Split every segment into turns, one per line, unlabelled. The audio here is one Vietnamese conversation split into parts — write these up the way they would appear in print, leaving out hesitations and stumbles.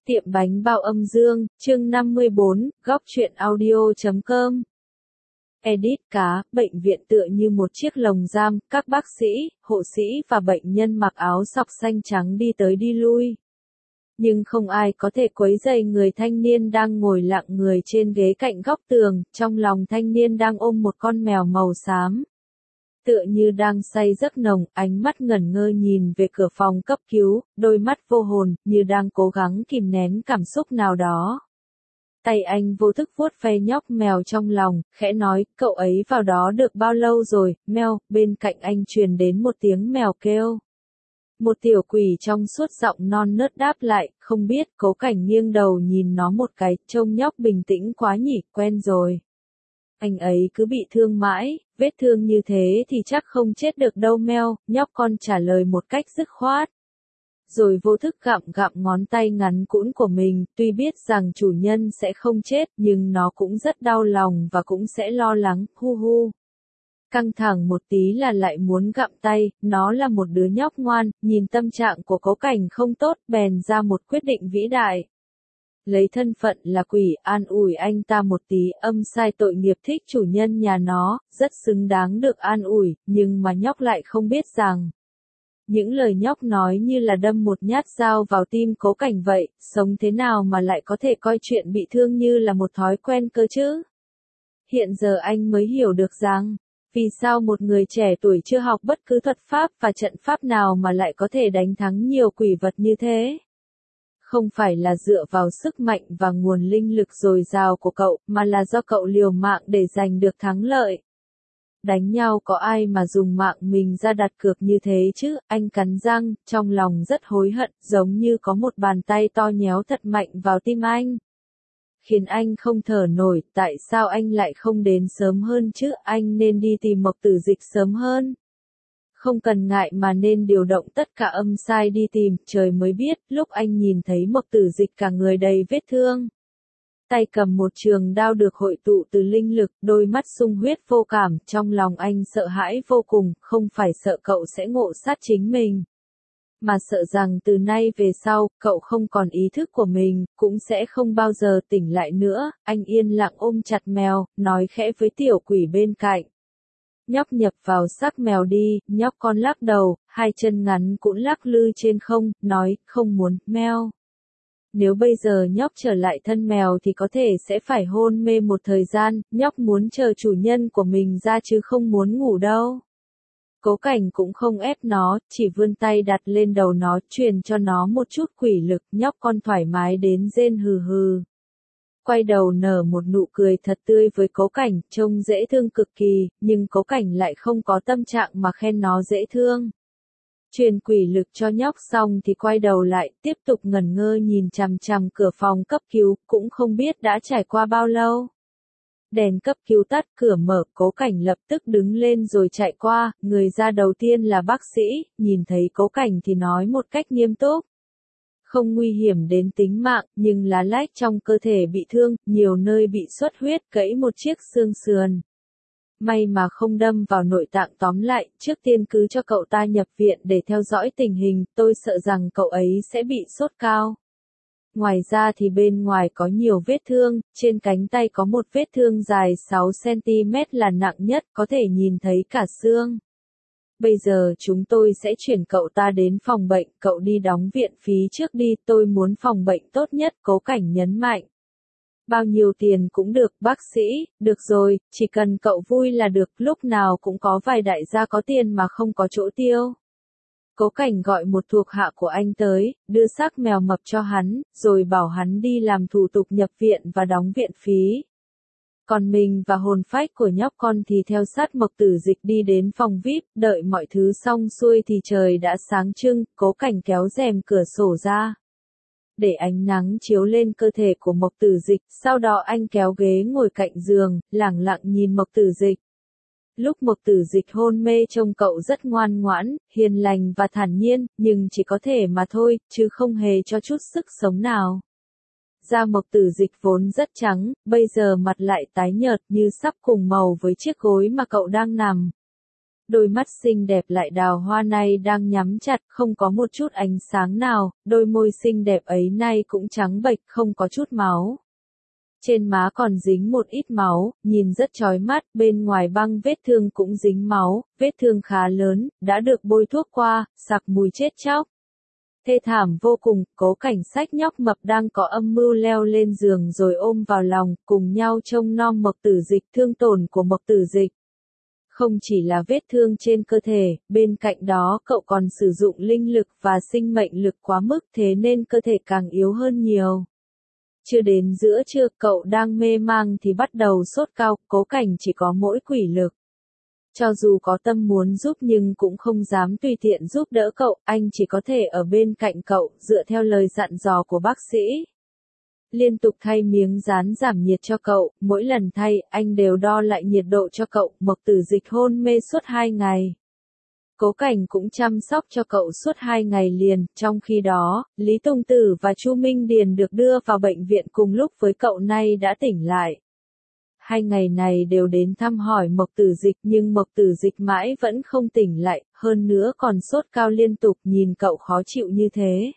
Tiệm bánh bao âm dương, chương 54, góc truyện audio.com. Edit cá, bệnh viện tựa như một chiếc lồng giam, các bác sĩ, hộ sĩ và bệnh nhân mặc áo sọc xanh trắng đi tới đi lui. Nhưng không ai có thể quấy rầy người thanh niên đang ngồi lặng người trên ghế cạnh góc tường, trong lòng thanh niên đang ôm một con mèo màu xám. Tựa như đang say giấc nồng, ánh mắt ngẩn ngơ nhìn về cửa phòng cấp cứu, đôi mắt vô hồn, như đang cố gắng kìm nén cảm xúc nào đó. Tay anh vô thức vuốt ve nhóc mèo trong lòng, khẽ nói, cậu ấy vào đó được bao lâu rồi, meo, bên cạnh anh truyền đến một tiếng mèo kêu. Một tiểu quỷ trong suốt giọng non nớt đáp lại, không biết, Cố Cảnh nghiêng đầu nhìn nó một cái, trông nhóc bình tĩnh quá nhỉ, quen rồi. Anh ấy cứ bị thương mãi, vết thương như thế thì chắc không chết được đâu meo, nhóc con trả lời một cách dứt khoát. Rồi vô thức gặm gặm ngón tay ngắn cũn của mình, tuy biết rằng chủ nhân sẽ không chết, nhưng nó cũng rất đau lòng và cũng sẽ lo lắng, hu hu. Căng thẳng một tí là lại muốn gặm tay, nó là một đứa nhóc ngoan, nhìn tâm trạng của Cố Cảnh không tốt, bèn ra một quyết định vĩ đại. Lấy thân phận là quỷ an ủi anh ta một tí, âm sai tội nghiệp thích chủ nhân nhà nó, rất xứng đáng được an ủi, nhưng mà nhóc lại không biết rằng. Những lời nhóc nói như là đâm một nhát dao vào tim Cố Cảnh vậy, sống thế nào mà lại có thể coi chuyện bị thương như là một thói quen cơ chứ? Hiện giờ anh mới hiểu được rằng, vì sao một người trẻ tuổi chưa học bất cứ thuật pháp và trận pháp nào mà lại có thể đánh thắng nhiều quỷ vật như thế? Không phải là dựa vào sức mạnh và nguồn linh lực dồi dào của cậu, mà là do cậu liều mạng để giành được thắng lợi. Đánh nhau có ai mà dùng mạng mình ra đặt cược như thế chứ, anh cắn răng, trong lòng rất hối hận, giống như có một bàn tay to nhéo thật mạnh vào tim anh. Khiến anh không thở nổi, tại sao anh lại không đến sớm hơn chứ, anh nên đi tìm Mộc Tử Dịch sớm hơn. Không cần ngại mà nên điều động tất cả âm sai đi tìm, trời mới biết, lúc anh nhìn thấy Mộc Tử Dịch cả người đầy vết thương. Tay cầm một trường đao được hội tụ từ linh lực, đôi mắt sung huyết vô cảm, trong lòng anh sợ hãi vô cùng, không phải sợ cậu sẽ ngộ sát chính mình. Mà sợ rằng từ nay về sau, cậu không còn ý thức của mình, cũng sẽ không bao giờ tỉnh lại nữa, anh yên lặng ôm chặt mèo, nói khẽ với tiểu quỷ bên cạnh. Nhóc nhập vào xác mèo đi, nhóc con lắc đầu, hai chân ngắn cũng lắc lư trên không, nói, không muốn, meo. Nếu bây giờ nhóc trở lại thân mèo thì có thể sẽ phải hôn mê một thời gian, nhóc muốn chờ chủ nhân của mình ra chứ không muốn ngủ đâu. Cố Cảnh cũng không ép nó, chỉ vươn tay đặt lên đầu nó, truyền cho nó một chút quỷ lực, nhóc con thoải mái đến rên hừ hừ. Quay đầu nở một nụ cười thật tươi với Cố Cảnh, trông dễ thương cực kỳ, nhưng Cố Cảnh lại không có tâm trạng mà khen nó dễ thương. Truyền quỷ lực cho nhóc xong thì quay đầu lại, tiếp tục ngẩn ngơ nhìn chằm chằm cửa phòng cấp cứu, cũng không biết đã trải qua bao lâu. Đèn cấp cứu tắt, cửa mở, Cố Cảnh lập tức đứng lên rồi chạy qua, người ra đầu tiên là bác sĩ, nhìn thấy Cố Cảnh thì nói một cách nghiêm túc. Không nguy hiểm đến tính mạng, nhưng lá lách trong cơ thể bị thương, nhiều nơi bị xuất huyết, gãy một chiếc xương sườn. May mà không đâm vào nội tạng, tóm lại, trước tiên cứ cho cậu ta nhập viện để theo dõi tình hình, tôi sợ rằng cậu ấy sẽ bị sốt cao. Ngoài ra thì bên ngoài có nhiều vết thương, trên cánh tay có một vết thương dài 6 cm là nặng nhất, có thể nhìn thấy cả xương. Bây giờ chúng tôi sẽ chuyển cậu ta đến phòng bệnh, cậu đi đóng viện phí trước đi, tôi muốn phòng bệnh tốt nhất, Cố Cảnh nhấn mạnh. Bao nhiêu tiền cũng được, bác sĩ, được rồi, chỉ cần cậu vui là được, lúc nào cũng có vài đại gia có tiền mà không có chỗ tiêu. Cố Cảnh gọi một thuộc hạ của anh tới, đưa xác mèo mập cho hắn, rồi bảo hắn đi làm thủ tục nhập viện và đóng viện phí. Còn mình và hồn phách của nhóc con thì theo sát Mộc Tử Dịch đi đến phòng VIP, đợi mọi thứ xong xuôi thì trời đã sáng trưng, Cố Cảnh kéo rèm cửa sổ ra. Để ánh nắng chiếu lên cơ thể của Mộc Tử Dịch, sau đó anh kéo ghế ngồi cạnh giường, lẳng lặng nhìn Mộc Tử Dịch. Lúc Mộc Tử Dịch hôn mê trông cậu rất ngoan ngoãn, hiền lành và thản nhiên, nhưng chỉ có thể mà thôi, chứ không hề cho chút sức sống nào. Da Mộc Tử Dịch vốn rất trắng, bây giờ mặt lại tái nhợt như sắp cùng màu với chiếc gối mà cậu đang nằm. Đôi mắt xinh đẹp lại đào hoa này đang nhắm chặt, không có một chút ánh sáng nào, đôi môi xinh đẹp ấy nay cũng trắng bệch, không có chút máu. Trên má còn dính một ít máu, nhìn rất chói mắt, bên ngoài băng vết thương cũng dính máu, vết thương khá lớn, đã được bôi thuốc qua, sặc mùi chết chóc. Thê thảm vô cùng, Cố Cảnh xách nhóc mập đang có âm mưu leo lên giường rồi ôm vào lòng, cùng nhau trông nom Mộc Tử Dịch, thương tổn của Mộc Tử Dịch. Không chỉ là vết thương trên cơ thể, bên cạnh đó cậu còn sử dụng linh lực và sinh mệnh lực quá mức thế nên cơ thể càng yếu hơn nhiều. Chưa đến giữa trưa cậu đang mê mang thì bắt đầu sốt cao, Cố Cảnh chỉ có mỗi quỷ lực. Cho dù có tâm muốn giúp nhưng cũng không dám tùy tiện giúp đỡ cậu, anh chỉ có thể ở bên cạnh cậu, dựa theo lời dặn dò của bác sĩ. Liên tục thay miếng dán giảm nhiệt cho cậu, mỗi lần thay, anh đều đo lại nhiệt độ cho cậu, Mộc Tử Dịch hôn mê suốt 2 ngày. Cố Cảnh cũng chăm sóc cho cậu suốt 2 ngày liền, trong khi đó, Lý Tùng Tử và Chu Minh Điền được đưa vào bệnh viện cùng lúc với cậu nay đã tỉnh lại. 2 ngày này đều đến thăm hỏi Mộc Tử Dịch nhưng Mộc Tử Dịch mãi vẫn không tỉnh lại, hơn nữa còn sốt cao liên tục nhìn cậu khó chịu như thế.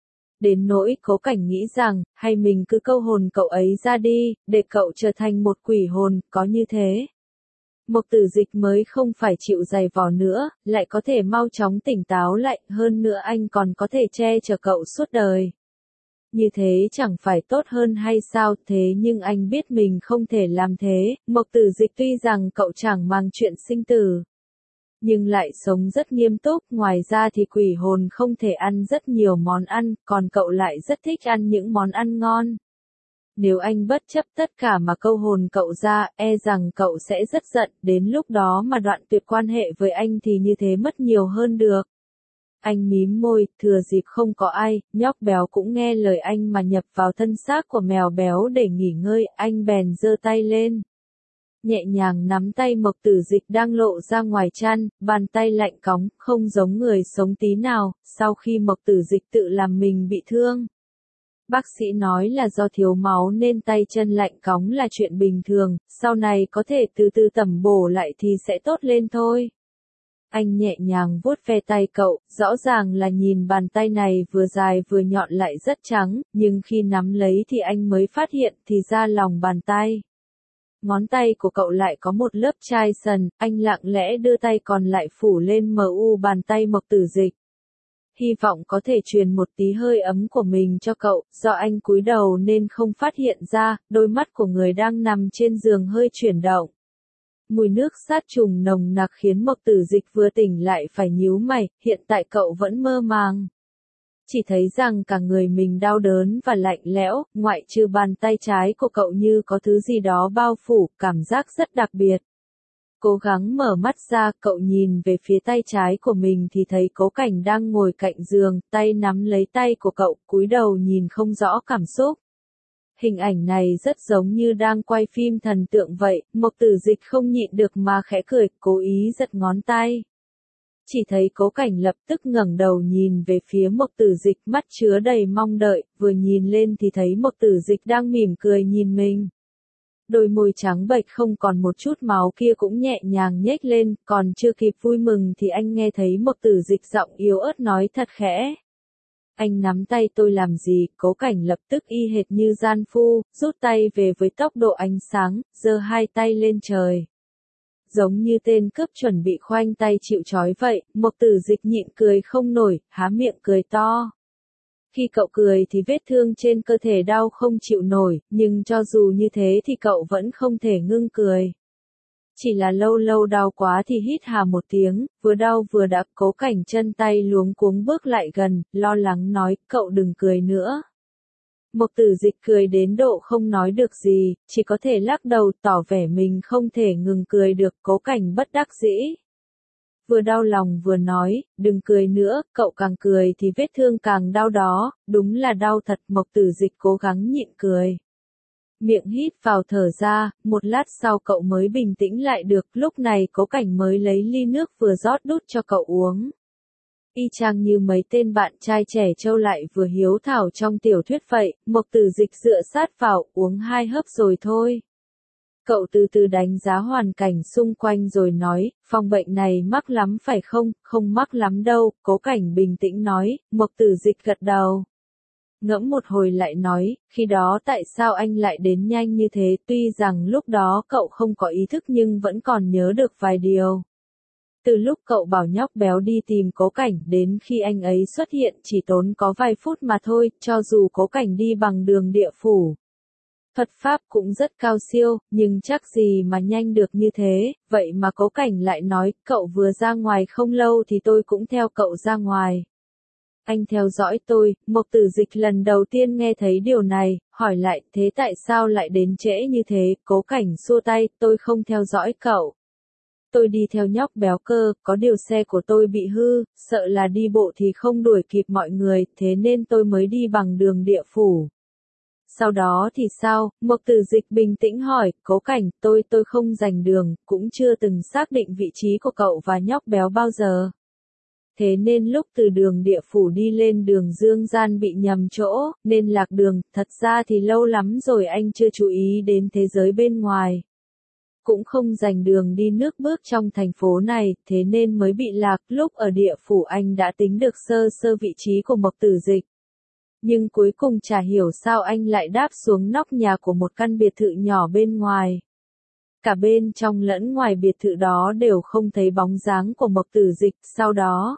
Đến nỗi Cố Cảnh nghĩ rằng, hay mình cứ câu hồn cậu ấy ra đi, để cậu trở thành một quỷ hồn, có như thế. Mộc Tử Dịch mới không phải chịu giày vò nữa, lại có thể mau chóng tỉnh táo lại, hơn nữa anh còn có thể che chở cậu suốt đời. Như thế chẳng phải tốt hơn hay sao, thế nhưng anh biết mình không thể làm thế, Mộc Tử Dịch tuy rằng cậu chẳng mang chuyện sinh tử, nhưng lại sống rất nghiêm túc, ngoài ra thì quỷ hồn không thể ăn rất nhiều món ăn, còn cậu lại rất thích ăn những món ăn ngon. Nếu anh bất chấp tất cả mà câu hồn cậu ra, e rằng cậu sẽ rất giận, đến lúc đó mà đoạn tuyệt quan hệ với anh thì như thế mất nhiều hơn được. Anh mím môi, thừa dịp không có ai, nhóc béo cũng nghe lời anh mà nhập vào thân xác của mèo béo để nghỉ ngơi, anh bèn giơ tay lên. Nhẹ nhàng nắm tay Mộc Tử Dịch đang lộ ra ngoài chăn, bàn tay lạnh cóng, không giống người sống tí nào, sau khi Mộc Tử Dịch tự làm mình bị thương. Bác sĩ nói là do thiếu máu nên tay chân lạnh cóng là chuyện bình thường, sau này có thể từ từ tẩm bổ lại thì sẽ tốt lên thôi. Anh nhẹ nhàng vuốt ve tay cậu, rõ ràng là nhìn bàn tay này vừa dài vừa nhọn lại rất trắng, nhưng khi nắm lấy thì anh mới phát hiện thì ra lòng bàn tay. Ngón tay của cậu lại có một lớp chai sần, anh lặng lẽ đưa tay còn lại phủ lên mu bàn tay Mộc Tử Dịch. Hy vọng có thể truyền một tí hơi ấm của mình cho cậu, do anh cúi đầu nên không phát hiện ra, đôi mắt của người đang nằm trên giường hơi chuyển động. Mùi nước sát trùng nồng nặc khiến Mộc Tử Dịch vừa tỉnh lại phải nhíu mày, hiện tại cậu vẫn mơ màng. Chỉ thấy rằng cả người mình đau đớn và lạnh lẽo, ngoại trừ bàn tay trái của cậu như có thứ gì đó bao phủ, cảm giác rất đặc biệt. Cố gắng mở mắt ra, cậu nhìn về phía tay trái của mình thì thấy Cố Cảnh đang ngồi cạnh giường, tay nắm lấy tay của cậu, cúi đầu nhìn không rõ cảm xúc. Hình ảnh này rất giống như đang quay phim thần tượng vậy, Mộc Tử Dịch không nhịn được mà khẽ cười, cố ý giật ngón tay. Chỉ thấy Cố Cảnh lập tức ngẩng đầu nhìn về phía Mộc Tử Dịch, mắt chứa đầy mong đợi, vừa nhìn lên thì thấy Mộc Tử Dịch đang mỉm cười nhìn mình. Đôi môi trắng bệch không còn một chút máu kia cũng nhẹ nhàng nhếch lên, còn chưa kịp vui mừng thì anh nghe thấy Mộc Tử Dịch giọng yếu ớt nói thật khẽ. Anh nắm tay tôi làm gì? Cố Cảnh lập tức y hệt như gian phu, rút tay về với tốc độ ánh sáng, giơ hai tay lên trời. Giống như tên cướp chuẩn bị khoanh tay chịu trói vậy, Mộc Tử Dịch nhịn cười không nổi, há miệng cười to. Khi cậu cười thì vết thương trên cơ thể đau không chịu nổi, nhưng cho dù như thế thì cậu vẫn không thể ngưng cười. Chỉ là lâu lâu đau quá thì hít hà một tiếng, vừa đau vừa đã. Cố Cảnh chân tay luống cuống bước lại gần, lo lắng nói, cậu đừng cười nữa. Mộc Tử Dịch cười đến độ không nói được gì, chỉ có thể lắc đầu tỏ vẻ mình không thể ngừng cười được. Cố Cảnh bất đắc dĩ. Vừa đau lòng vừa nói, đừng cười nữa, cậu càng cười thì vết thương càng đau đó, đúng là đau thật. Mộc Tử Dịch cố gắng nhịn cười. Miệng hít vào thở ra, một lát sau cậu mới bình tĩnh lại được, lúc này Cố Cảnh mới lấy ly nước vừa rót đút cho cậu uống. Y chang như mấy tên bạn trai trẻ trâu lại vừa hiếu thảo trong tiểu thuyết vậy, Mộc Tử Dịch dựa sát vào, uống 2 hớp rồi thôi. Cậu từ từ đánh giá hoàn cảnh xung quanh rồi nói, phòng bệnh này mắc lắm phải không? Không mắc lắm đâu, Cố Cảnh bình tĩnh nói, Mộc Tử Dịch gật đầu. Ngẫm một hồi lại nói, khi đó tại sao anh lại đến nhanh như thế, tuy rằng lúc đó cậu không có ý thức nhưng vẫn còn nhớ được vài điều. Từ lúc cậu bảo nhóc béo đi tìm Cố Cảnh đến khi anh ấy xuất hiện chỉ tốn có vài phút mà thôi, cho dù Cố Cảnh đi bằng đường địa phủ. Thuật pháp cũng rất cao siêu, nhưng chắc gì mà nhanh được như thế, vậy mà Cố Cảnh lại nói, cậu vừa ra ngoài không lâu thì tôi cũng theo cậu ra ngoài. Anh theo dõi tôi, Mộc Tử Dịch lần đầu tiên nghe thấy điều này, hỏi lại, thế tại sao lại đến trễ như thế, Cố Cảnh xua tay, tôi không theo dõi cậu. Tôi đi theo nhóc béo cơ, có điều xe của tôi bị hư, sợ là đi bộ thì không đuổi kịp mọi người, thế nên tôi mới đi bằng đường địa phủ. Sau đó thì sao? Mộc Tử Dịch bình tĩnh hỏi, Cố Cảnh, tôi không rành đường, cũng chưa từng xác định vị trí của cậu và nhóc béo bao giờ. Thế nên lúc từ đường địa phủ đi lên đường Dương Gian bị nhầm chỗ, nên lạc đường, thật ra thì lâu lắm rồi anh chưa chú ý đến thế giới bên ngoài. Cũng không rành đường đi nước bước trong thành phố này, thế nên mới bị lạc, lúc ở địa phủ anh đã tính được sơ sơ vị trí của Mộc Tử Dịch. Nhưng cuối cùng chả hiểu sao anh lại đáp xuống nóc nhà của một căn biệt thự nhỏ bên ngoài. Cả bên trong lẫn ngoài biệt thự đó đều không thấy bóng dáng của Mộc Tử Dịch, sau đó.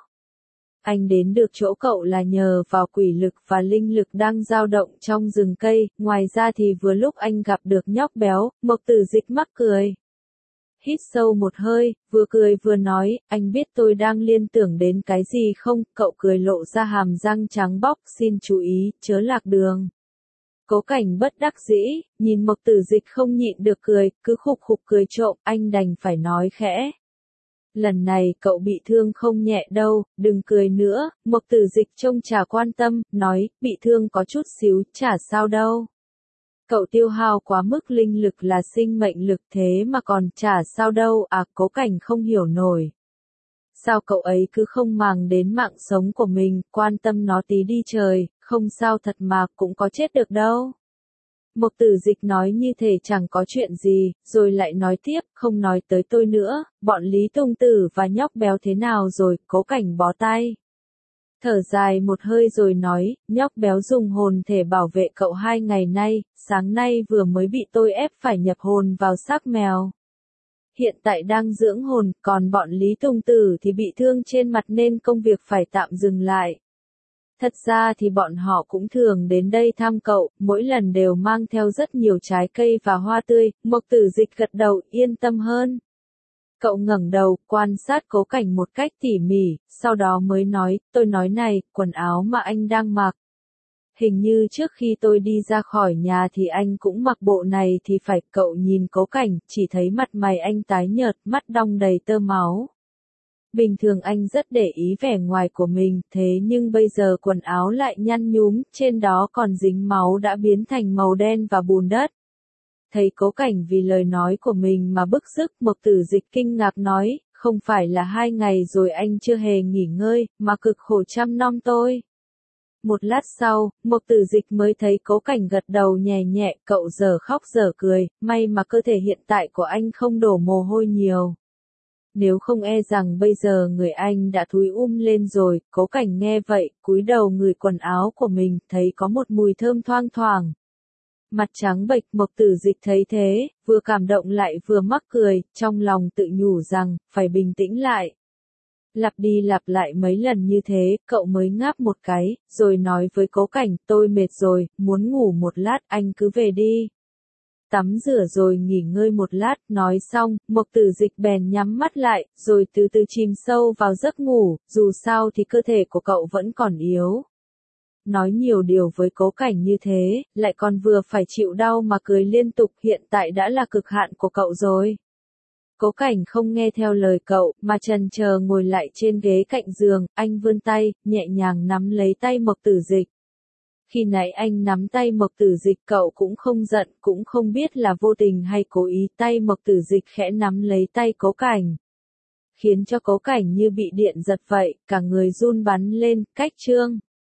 Anh đến được chỗ cậu là nhờ vào quỷ lực và linh lực đang dao động trong rừng cây, ngoài ra thì vừa lúc anh gặp được nhóc béo, Mộc Tử Dịch mắc cười. Hít sâu một hơi, vừa cười vừa nói, anh biết tôi đang liên tưởng đến cái gì không, cậu cười lộ ra hàm răng trắng bóc, xin chú ý, chớ lạc đường. Cố Cảnh bất đắc dĩ, nhìn Mộc Tử Dịch không nhịn được cười, cứ khục khục cười trộm, anh đành phải nói khẽ. Lần này cậu bị thương không nhẹ đâu, đừng cười nữa, Mộc Tử Dịch trông chả quan tâm, nói, bị thương có chút xíu, chả sao đâu. Cậu tiêu hao quá mức linh lực là sinh mệnh lực thế mà còn chả sao đâu, à Cố Cảnh không hiểu nổi. Sao cậu ấy cứ không màng đến mạng sống của mình, quan tâm nó tí đi trời, không sao thật mà cũng có chết được đâu. Mộc Tử Dịch nói như thể chẳng có chuyện gì, rồi lại nói tiếp, không nói tới tôi nữa, bọn Lý Tông Tử và nhóc béo thế nào rồi, Cố Cảnh bó tay. Thở dài một hơi rồi nói, nhóc béo dùng hồn thể bảo vệ cậu 2 ngày nay, sáng nay vừa mới bị tôi ép phải nhập hồn vào xác mèo. Hiện tại đang dưỡng hồn, còn bọn Lý Tông Tử thì bị thương trên mặt nên công việc phải tạm dừng lại. Thật ra thì bọn họ cũng thường đến đây thăm cậu, mỗi lần đều mang theo rất nhiều trái cây và hoa tươi, Mộc Tử Dịch gật đầu, yên tâm hơn. Cậu ngẩng đầu, quan sát Cố Cảnh một cách tỉ mỉ, sau đó mới nói, tôi nói này, quần áo mà anh đang mặc. Hình như trước khi tôi đi ra khỏi nhà thì anh cũng mặc bộ này thì phải, cậu nhìn Cố Cảnh, chỉ thấy mặt mày anh tái nhợt, mắt đong đầy tơ máu. Bình thường anh rất để ý vẻ ngoài của mình, thế nhưng bây giờ quần áo lại nhăn nhúm, trên đó còn dính máu đã biến thành màu đen và bùn đất. Thấy Cố Cảnh vì lời nói của mình mà bức xúc, Mộc Tử Dịch kinh ngạc nói, không phải là 2 ngày rồi anh chưa hề nghỉ ngơi, mà cực khổ chăm nom tôi. Một lát sau, Mộc Tử Dịch mới thấy Cố Cảnh gật đầu nhẹ nhẹ, cậu giờ khóc giờ cười, may mà cơ thể hiện tại của anh không đổ mồ hôi nhiều. Nếu không e rằng bây giờ người anh đã thúi lên rồi, Cố Cảnh nghe vậy, cúi đầu ngửi quần áo của mình, thấy có một mùi thơm thoang thoảng. Mặt trắng bệch, Mộc Tử Dịch thấy thế, vừa cảm động lại vừa mắc cười, trong lòng tự nhủ rằng, phải bình tĩnh lại. Lặp đi lặp lại mấy lần như thế, cậu mới ngáp một cái, rồi nói với Cố Cảnh, tôi mệt rồi, muốn ngủ một lát, anh cứ về đi. Tắm rửa rồi nghỉ ngơi một lát, nói xong, Mộc Tử Dịch bèn nhắm mắt lại, rồi từ từ chìm sâu vào giấc ngủ, dù sao thì cơ thể của cậu vẫn còn yếu. Nói nhiều điều với Cố Cảnh như thế, lại còn vừa phải chịu đau mà cười liên tục, hiện tại đã là cực hạn của cậu rồi. Cố Cảnh không nghe theo lời cậu, mà chần chờ ngồi lại trên ghế cạnh giường, anh vươn tay, nhẹ nhàng nắm lấy tay Mộc Tử Dịch. Khi nãy anh nắm tay Mộc Tử Dịch cậu cũng không giận, cũng không biết là vô tình hay cố ý, tay Mộc Tử Dịch khẽ nắm lấy tay Cố Cảnh. Khiến cho Cố Cảnh như bị điện giật vậy, cả người run bắn lên, cách chương.